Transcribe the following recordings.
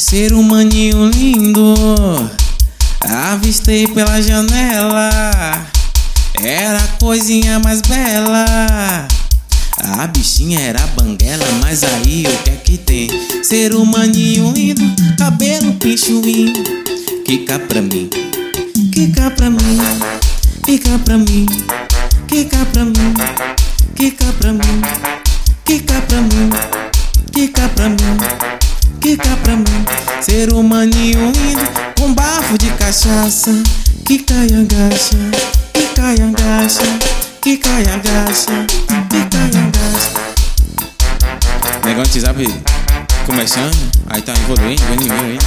Ser humaninho lindo, avistei pela janela. Era a coisinha mais bela. A bichinha era banguela, mas aí o que é que tem? Ser humaninho lindo, cabelo pinchuim. Quica pra mim, quica pra mim, quica pra mim, quica pra mim, quica pra mim, quica pra mim, quica pra mim, quica pra mim. Ser humaninho lindo, com bafo de cachaça. Quica e agacha, quica e agacha, quica e agacha, quica e agacha. Negão de WhatsApp começando, aí tá evoluindo, indo.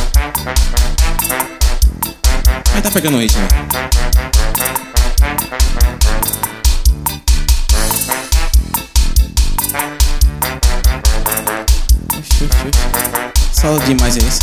Aí tá pegando o ritmo. Só demais é isso.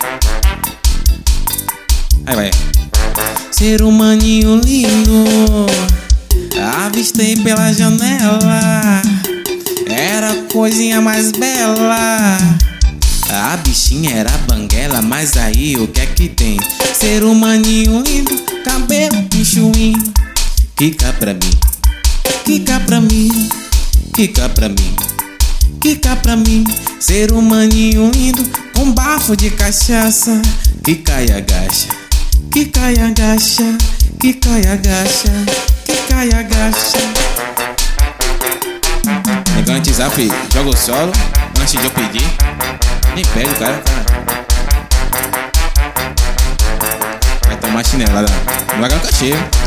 Aí vai. Ser humaninho lindo, avistei pela janela. Era a coisinha mais bela. A bichinha era banguela, mas aí o que é que tem? Ser humaninho lindo, cabelo pinchuim. Quica pra mim, quica pra mim, quica pra mim, quica pra mim. Ser humaninho lindo, com bafo de cachaça. Quica e agacha, quica e agacha, quica e agacha, quica e agacha. Negão de WhatsApp, joga o solo antes de eu pedir. Nem pede o cara. Vai tomar chinelada. Não vai ganhar cachê.